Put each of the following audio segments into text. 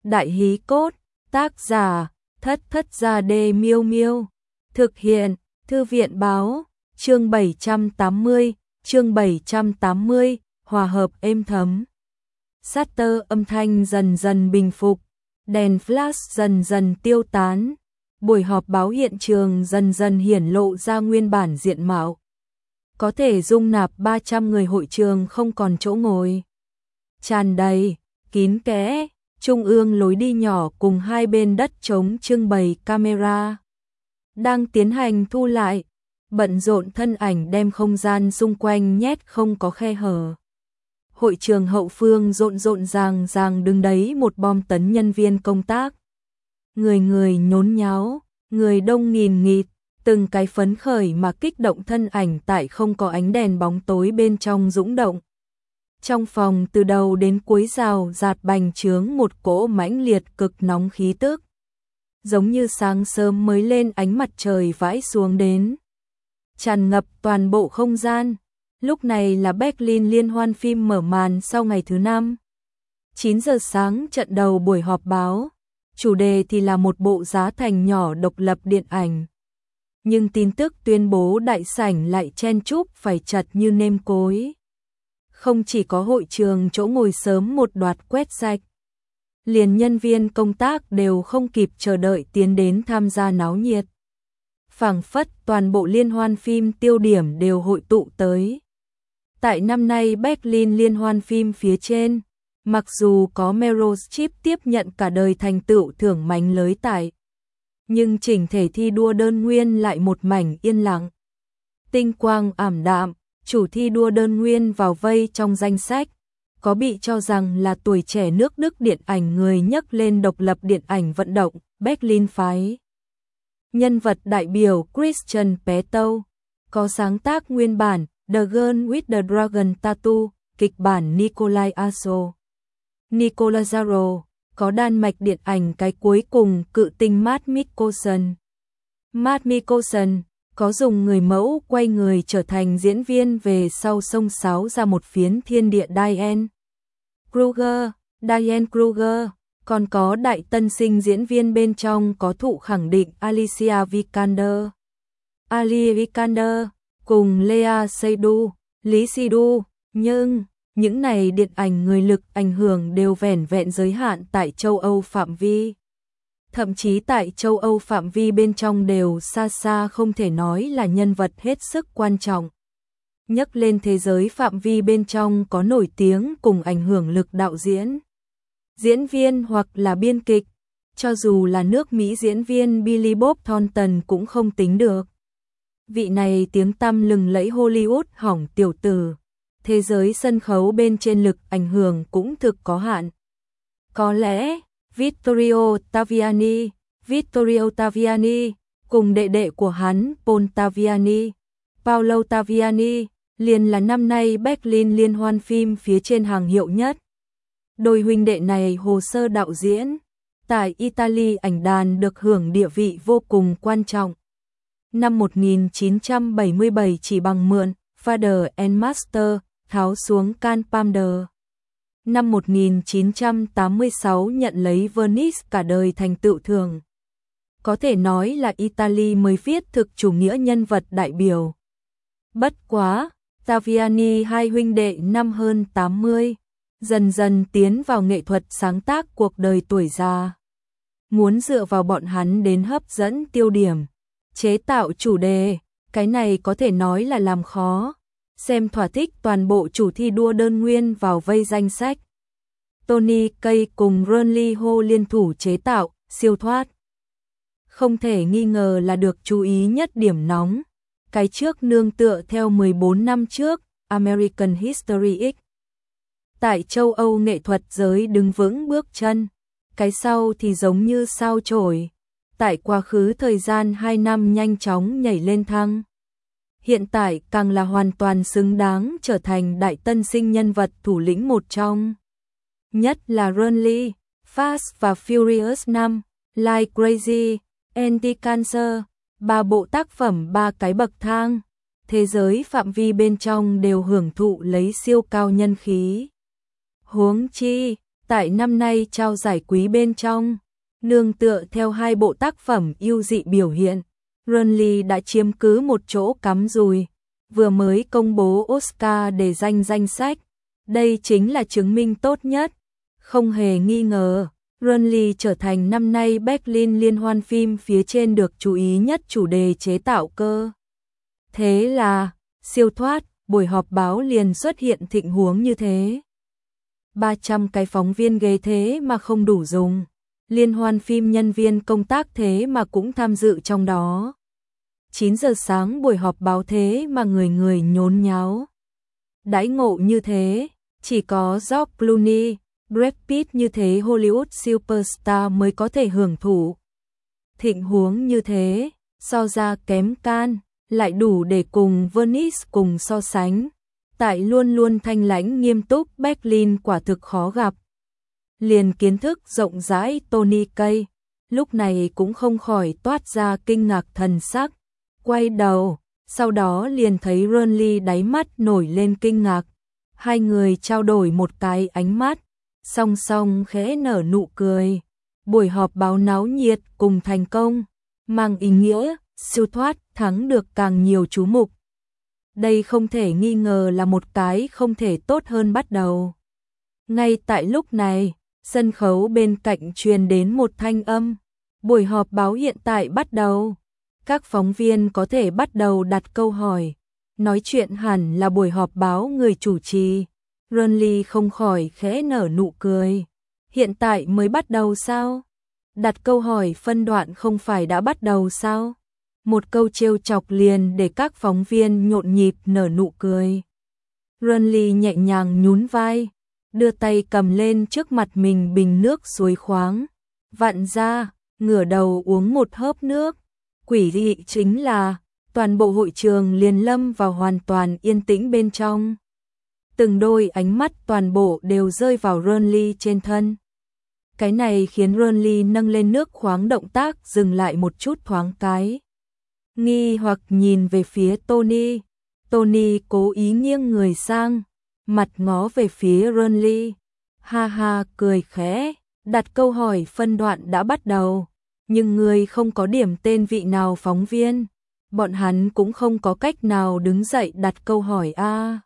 Đại hí cốt, tác giả, Thất Thất Gia Đê Miêu Miêu. Thực hiện, Thư viện báo, chương 780, hòa hợp êm thấm. Shutter âm thanh dần dần bình phục, đèn flash dần dần tiêu tán, buổi họp báo hiện trường dần dần hiển lộ ra nguyên bản diện mạo. Có thể dung nạp 300 người, hội trường không còn chỗ ngồi. Tràn đầy, kín kẽ, trung ương lối đi nhỏ cùng hai bên đất trống trưng bày camera. Đang tiến hành thu lại, bận rộn thân ảnh đem không gian xung quanh nhét không có khe hở. Hội trường hậu phương rộn ràng đứng đấy một bom tấn nhân viên công tác. Người người nhốn nháo, người đông nghìn nghịt, từng cái phấn khởi mà kích động thân ảnh tại không có ánh đèn bóng tối bên trong dũng động. Trong phòng từ đầu đến cuối rào rạt bành trướng một cỗ mãnh liệt cực nóng khí tức. Giống như sáng sớm mới lên ánh mặt trời vãi xuống đến. Tràn ngập toàn bộ không gian. Lúc này là Berlin liên hoan phim mở màn sau ngày thứ 5. 9 giờ sáng trận đầu buổi họp báo. Chủ đề thì là một bộ giá thành nhỏ độc lập điện ảnh. Nhưng tin tức tuyên bố đại sảnh lại chen chúc phải chật như nêm cối. Không chỉ có hội trường chỗ ngồi sớm một đoạt quét sạch. Liền nhân viên công tác đều không kịp chờ đợi tiến đến tham gia náo nhiệt. Phảng phất toàn bộ liên hoan phim tiêu điểm đều hội tụ tới. Tại năm nay Berlin liên hoan phim phía trên, mặc dù có Meryl Streep tiếp nhận cả đời thành tựu thưởng mánh lới tại, nhưng chỉnh thể thi đua đơn nguyên lại một mảnh yên lặng. Tinh quang ảm đạm, chủ thi đua đơn nguyên vào vây trong danh sách, có bị cho rằng là tuổi trẻ nước Đức điện ảnh người nhấc lên độc lập điện ảnh vận động, Berlin phái. Nhân vật đại biểu Christian Petzold, có sáng tác nguyên bản The Girl with the Dragon Tattoo, kịch bản Nikolai Aso. Nicolazaro, có Đan Mạch điện ảnh cái cuối cùng cự tinh Mads Mikkelsen. Mads Mikkelsen có dùng người mẫu quay người trở thành diễn viên về sau xông xáo ra một phiến thiên địa Diane Kruger, còn có đại tân sinh diễn viên bên trong có thụ khẳng định Alicia Vikander, cùng Lea Seydoux, Lý Seydoux, nhưng những này điện ảnh người lực ảnh hưởng đều vẻn vẹn giới hạn tại châu Âu phạm vi. Thậm chí tại châu Âu phạm vi bên trong đều xa xa không thể nói là nhân vật hết sức quan trọng. Nhắc lên thế giới phạm vi bên trong có nổi tiếng cùng ảnh hưởng lực đạo diễn, diễn viên hoặc là biên kịch, cho dù là nước Mỹ diễn viên Billy Bob Thornton cũng không tính được. Vị này tiếng tăm lừng lẫy Hollywood hỏng tiểu tử, thế giới sân khấu bên trên lực ảnh hưởng cũng thực có hạn. Có lẽ Vittorio Taviani cùng đệ đệ của hắn Paolo Taviani liền là năm nay Berlin liên hoan phim phía trên hàng hiệu nhất. Đôi huynh đệ này hồ sơ đạo diễn tại Italy ảnh đàn được hưởng địa vị vô cùng quan trọng. Năm 1977 chỉ bằng mượn Father and Master tháo xuống Can Palmer. Năm 1986 nhận lấy Venice cả đời thành tựu thưởng. Có thể nói là Italy mới viết thực chủ nghĩa nhân vật đại biểu. Bất quá, Taviani hai huynh đệ năm hơn 80, dần dần tiến vào nghệ thuật sáng tác cuộc đời tuổi già. Muốn dựa vào bọn hắn đến hấp dẫn tiêu điểm, chế tạo chủ đề, cái này có thể nói là làm khó. Xem thỏa thích toàn bộ chủ thi đua đơn nguyên vào vây danh sách. Tony Kaye cùng Ron Lee Ho liên thủ chế tạo, siêu thoát. Không thể nghi ngờ là được chú ý nhất điểm nóng. Cái trước nương tựa theo 14 năm trước, American History X. Tại châu Âu nghệ thuật giới đứng vững bước chân. Cái sau thì giống như sao chổi. Tại quá khứ thời gian 2 năm nhanh chóng nhảy lên thăng. Hiện tại càng là hoàn toàn xứng đáng trở thành đại tân sinh nhân vật thủ lĩnh một trong. Nhất là Ron Lee, Fast và Furious 5, Like Crazy, Anti-Cancer, 3 bộ tác phẩm 3 cái bậc thang. Thế giới phạm vi bên trong đều hưởng thụ lấy siêu cao nhân khí. Huống chi, Tại năm nay trao giải quý bên trong, nương tựa theo 2 bộ tác phẩm ưu dị biểu hiện, Renly đã chiếm cứ một chỗ cắm rùi, vừa mới công bố Oscar để danh sách. Đây chính là chứng minh tốt nhất. Không hề nghi ngờ, Renly trở thành năm nay Berlin liên hoan phim phía trên được chú ý nhất chủ đề chế tạo cơ. Thế là, siêu thoát, buổi họp báo liền xuất hiện tình huống như thế. 300 cái phóng viên ghế thế mà không đủ dùng. Liên hoan phim nhân viên công tác thế mà cũng tham dự trong đó. 9 giờ sáng buổi họp báo thế mà người người nhốn nháo. Đãi ngộ như thế, chỉ có George Clooney, Brad Pitt như thế Hollywood superstar mới có thể hưởng thụ. Thịnh huống như thế, so ra kém can, lại đủ để cùng Venice cùng so sánh. Tại luôn luôn thanh lãnh nghiêm túc Berlin quả thực khó gặp. Liền kiến thức rộng rãi Tony Kaye, lúc này cũng không khỏi toát ra kinh ngạc thần sắc. Quay đầu, sau đó liền thấy Renly đáy mắt nổi lên kinh ngạc. Hai người trao đổi một cái ánh mắt, song song khẽ nở nụ cười. Buổi họp báo náo nhiệt cùng thành công, mang ý nghĩa siêu thoát thắng được càng nhiều chú mục. Đây không thể nghi ngờ là một cái không thể tốt hơn bắt đầu. Ngay tại lúc này, sân khấu bên cạnh truyền đến một thanh âm. Buổi họp báo hiện tại bắt đầu. Các phóng viên có thể bắt đầu đặt câu hỏi. Nói chuyện hẳn là buổi họp báo người chủ trì. Renly không khỏi khẽ nở nụ cười. Hiện tại mới bắt đầu sao? Đặt câu hỏi phân đoạn không phải đã bắt đầu sao? Một câu trêu chọc liền để các phóng viên nhộn nhịp nở nụ cười. Renly nhẹ nhàng nhún vai, đưa tay cầm lên trước mặt mình bình nước suối khoáng, vặn ra, ngửa đầu uống một hớp nước. Quỷ dị chính là, toàn bộ hội trường liền lâm vào hoàn toàn yên tĩnh bên trong. Từng đôi ánh mắt toàn bộ đều rơi vào Renly trên thân. Cái này khiến Renly nâng lên nước khoáng động tác dừng lại một chút thoáng cái. Nghi hoặc nhìn về phía Tony. Tony cố ý nghiêng người sang, mặt ngó về phía Renly. Ha ha cười khẽ, đặt câu hỏi phân đoạn đã bắt đầu. Nhưng người không có điểm tên vị nào phóng viên. Bọn hắn cũng không có cách nào đứng dậy đặt câu hỏi a.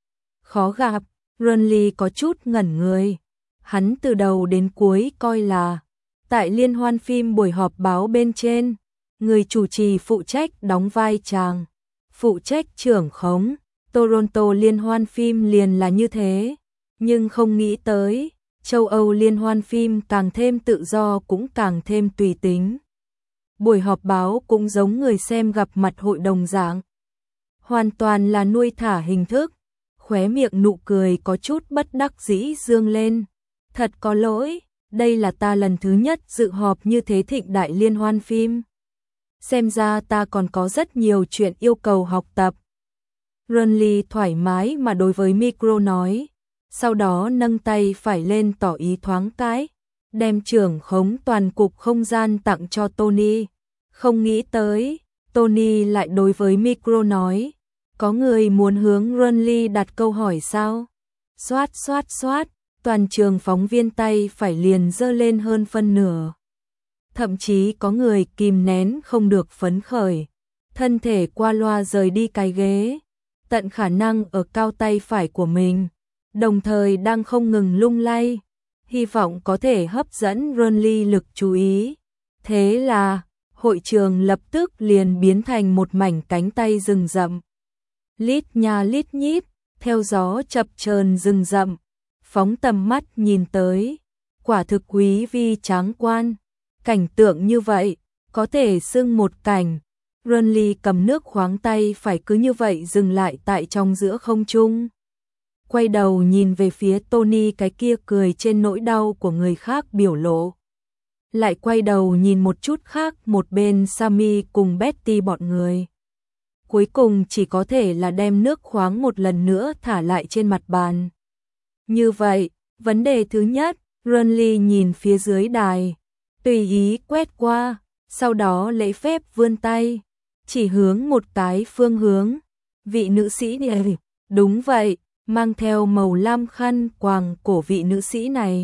Khó gặp, Renly có chút ngẩn người. Hắn từ đầu đến cuối coi là tại liên hoan phim buổi họp báo bên trên, người chủ trì phụ trách đóng vai chàng, phụ trách trưởng khống. Toronto liên hoan phim liền là như thế, nhưng không nghĩ tới, châu Âu liên hoan phim càng thêm tự do cũng càng thêm tùy tính. Buổi họp báo cũng giống người xem gặp mặt hội đồng dạng, hoàn toàn là nuôi thả hình thức. Khóe miệng nụ cười có chút bất đắc dĩ dương lên. Thật có lỗi, đây là ta lần thứ nhất dự họp như thế thịnh đại liên hoan phim. Xem ra ta còn có rất nhiều chuyện yêu cầu học tập. Renly thoải mái mà đối với micro nói, sau đó nâng tay phải lên tỏ ý thoáng cái, đem trưởng khống toàn cục không gian tặng cho Tony. Không nghĩ tới, Tony lại đối với micro nói, có người muốn hướng Renly đặt câu hỏi sao? Xoát xoát xoát, toàn trường phóng viên tay phải liền giơ lên hơn phân nửa. Thậm chí có người kìm nén không được phấn khởi, thân thể qua loa rời đi cái ghế, tận khả năng ở cao tay phải của mình, đồng thời đang không ngừng lung lay, hy vọng có thể hấp dẫn Renly lực chú ý. Thế là, hội trường lập tức liền biến thành một mảnh cánh tay rừng rậm. Lít nha lít nhít, theo gió chập chờn rừng rậm, phóng tầm mắt nhìn tới, quả thực quý vi tráng quan. Cảnh tượng như vậy, có thể xưng một cảnh. Renly cầm nước khoáng tay phải cứ như vậy dừng lại tại trong giữa không trung. Quay đầu nhìn về phía Tony, cái kia cười trên nỗi đau của người khác biểu lộ. Lại quay đầu nhìn một chút khác một bên Sammy cùng Betty bọn người. Cuối cùng chỉ có thể là đem nước khoáng một lần nữa thả lại trên mặt bàn. Như vậy, vấn đề thứ nhất, Renly nhìn phía dưới đài, tùy ý quét qua, sau đó lễ phép vươn tay, chỉ hướng một cái phương hướng. Vị nữ sĩ này, đúng vậy, mang theo màu lam khăn quàng cổ vị nữ sĩ này,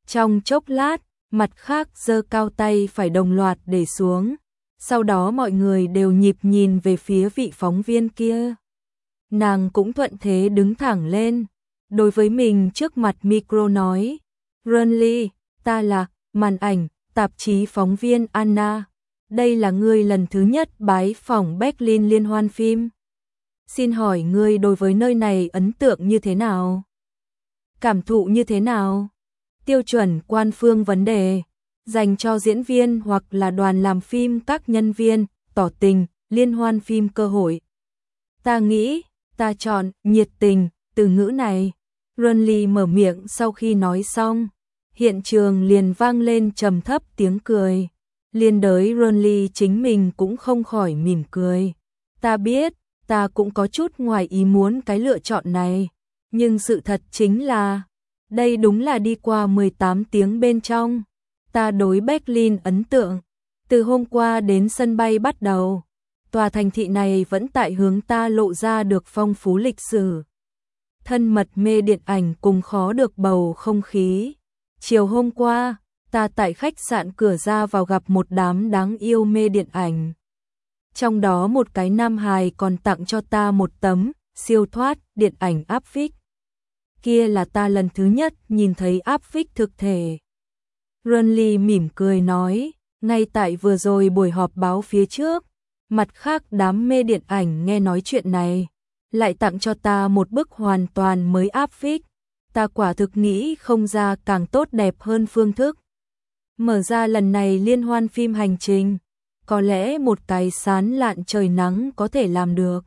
Trong chốc lát, mặt khác giơ cao tay phải đồng loạt để xuống. Sau đó mọi người đều nhịp nhìn về phía vị phóng viên kia. Nàng cũng thuận thế đứng thẳng lên. Đối với mình trước mặt micro nói. Runly, ta là màn ảnh, tạp chí phóng viên Anna. Đây là ngươi lần thứ nhất bái phỏng Berlin liên hoan phim. Xin hỏi ngươi đối với nơi này ấn tượng như thế nào? Cảm thụ như thế nào? Tiêu chuẩn quan phương vấn đề, dành cho diễn viên hoặc là đoàn làm phim các nhân viên, tỏ tình, liên hoan phim cơ hội. Ta nghĩ, ta chọn nhiệt tình, từ ngữ này. Runly mở miệng sau khi nói xong. Hiện trường liền vang lên trầm thấp tiếng cười. Liên đới Runly chính mình cũng không khỏi mỉm cười. Ta biết, ta cũng có chút ngoài ý muốn cái lựa chọn này. Nhưng sự thật chính là, đây đúng là đi qua 18 tiếng bên trong. Ta đối Berlin ấn tượng. Từ hôm qua đến sân bay bắt đầu, tòa thành thị này vẫn tại hướng ta lộ ra được phong phú lịch sử. Thân mật mê điện ảnh cùng khó được bầu không khí. Chiều hôm qua, ta tại khách sạn cửa ra vào gặp một đám đáng yêu mê điện ảnh. Trong đó một cái nam hài còn tặng cho ta một tấm siêu thoát điện ảnh áp phích. Kia là ta lần thứ nhất nhìn thấy áp phích thực thể. Runly mỉm cười nói, ngay tại vừa rồi buổi họp báo phía trước, mặt khác đám mê điện ảnh nghe nói chuyện này, lại tặng cho ta một bức hoàn toàn mới áp phích. Ta quả thực nghĩ không ra càng tốt đẹp hơn phương thức. Mở ra lần này liên hoan phim hành trình, có lẽ một cái sán lạn trời nắng có thể làm được.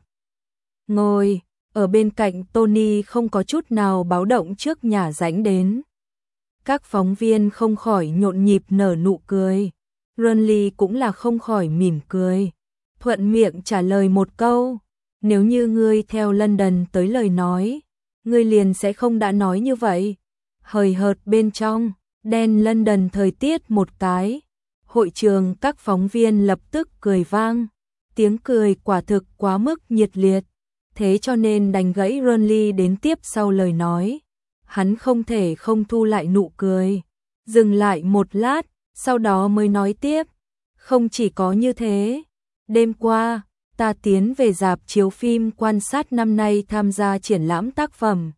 Ngồi ở bên cạnh Tony không có chút nào báo động trước nhà rãnh đến. Các phóng viên không khỏi nhộn nhịp nở nụ cười. Runly cũng là không khỏi mỉm cười. Thuận miệng trả lời một câu. Nếu như ngươi theo London tới lời nói, ngươi liền sẽ không đã nói như vậy. Hời hợt bên trong, đen London thời tiết một cái. Hội trường các phóng viên lập tức cười vang. Tiếng cười quả thực quá mức nhiệt liệt. Thế cho nên đành gãy Runly đến tiếp sau lời nói. Hắn không thể không thu lại nụ cười. Dừng lại một lát, sau đó mới nói tiếp. Không chỉ có như thế. Đêm qua, ta tiến về rạp chiếu phim quan sát năm nay tham gia triển lãm tác phẩm.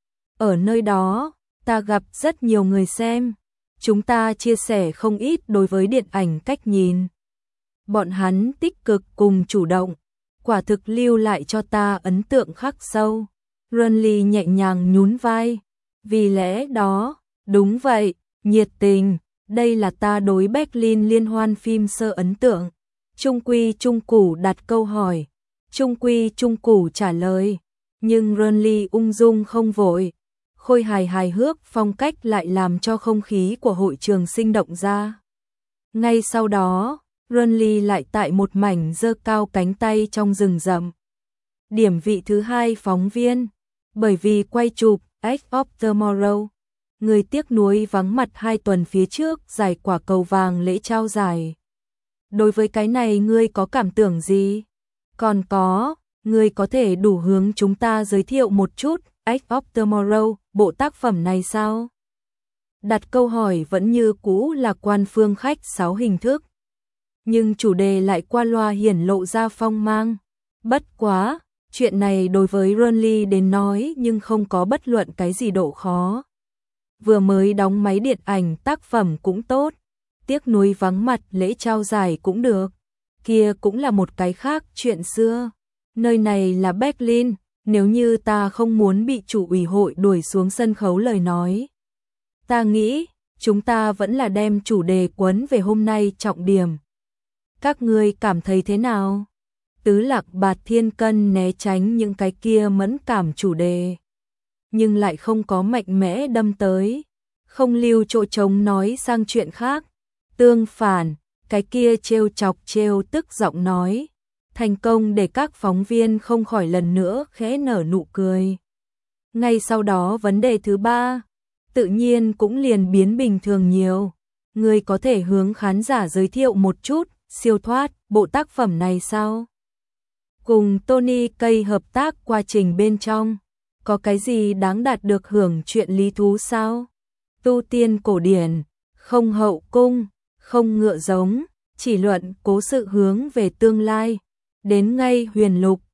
Ở nơi đó, ta gặp rất nhiều người xem. Chúng ta chia sẻ không ít đối với điện ảnh cách nhìn. Bọn hắn tích cực cùng chủ động, quả thực lưu lại cho ta ấn tượng khắc sâu. Runly nhẹ nhàng nhún vai. Vì lẽ đó, đúng vậy, nhiệt tình, đây là ta đối Berlin liên hoan phim sơ ấn tượng. Trung Quy Trung Củ đặt câu hỏi, Trung Quy Trung Củ trả lời, nhưng Runly ung dung không vội, khôi hài hài hước phong cách lại làm cho không khí của hội trường sinh động ra. Ngay sau đó, Runly lại tại một mảnh giơ cao cánh tay trong rừng rậm. Điểm vị thứ hai phóng viên, bởi vì quay chụp Edge of Tomorrow, người tiếc nuối vắng mặt 2 tuần phía trước giải quả cầu vàng lễ trao giải. Đối với cái này ngươi có cảm tưởng gì? Còn có, ngươi có thể đủ hướng chúng ta giới thiệu một chút Edge of Tomorrow, bộ tác phẩm này sao? Đặt câu hỏi vẫn như cũ là quan phương khách sáo hình thức. Nhưng chủ đề lại qua loa hiển lộ ra phong mang. Bất quá, chuyện này đối với Runly đến nói nhưng không có bất luận cái gì độ khó. Vừa mới đóng máy điện ảnh tác phẩm cũng tốt, tiếc nuối vắng mặt lễ trao giải cũng được. Kia cũng là một cái khác chuyện xưa. Nơi này là Berlin, nếu như ta không muốn bị chủ ủy hội đuổi xuống sân khấu lời nói. Ta nghĩ, chúng ta vẫn là đem chủ đề quấn về hôm nay trọng điểm. Các ngươi cảm thấy thế nào? Tứ Lạc Bạt Thiên Cân né tránh những cái kia mẫn cảm chủ đề, nhưng lại không có mạnh mẽ đâm tới, không lưu chỗ trống nói sang chuyện khác. Tương phản, cái kia trêu chọc trêu tức giọng nói, thành công để các phóng viên không khỏi lần nữa khẽ nở nụ cười. Ngay sau đó vấn đề thứ ba, tự nhiên cũng liền biến bình thường nhiều. Người có thể hướng khán giả giới thiệu một chút siêu thoát bộ tác phẩm này sao? Cùng Tony Kaye hợp tác quá trình bên trong, có cái gì đáng đạt được hưởng chuyện lý thú sao? tu tiên cổ điển, không hậu cung, không ngựa giống, chỉ luận cố sự hướng về tương lai. Đến ngay huyền lục,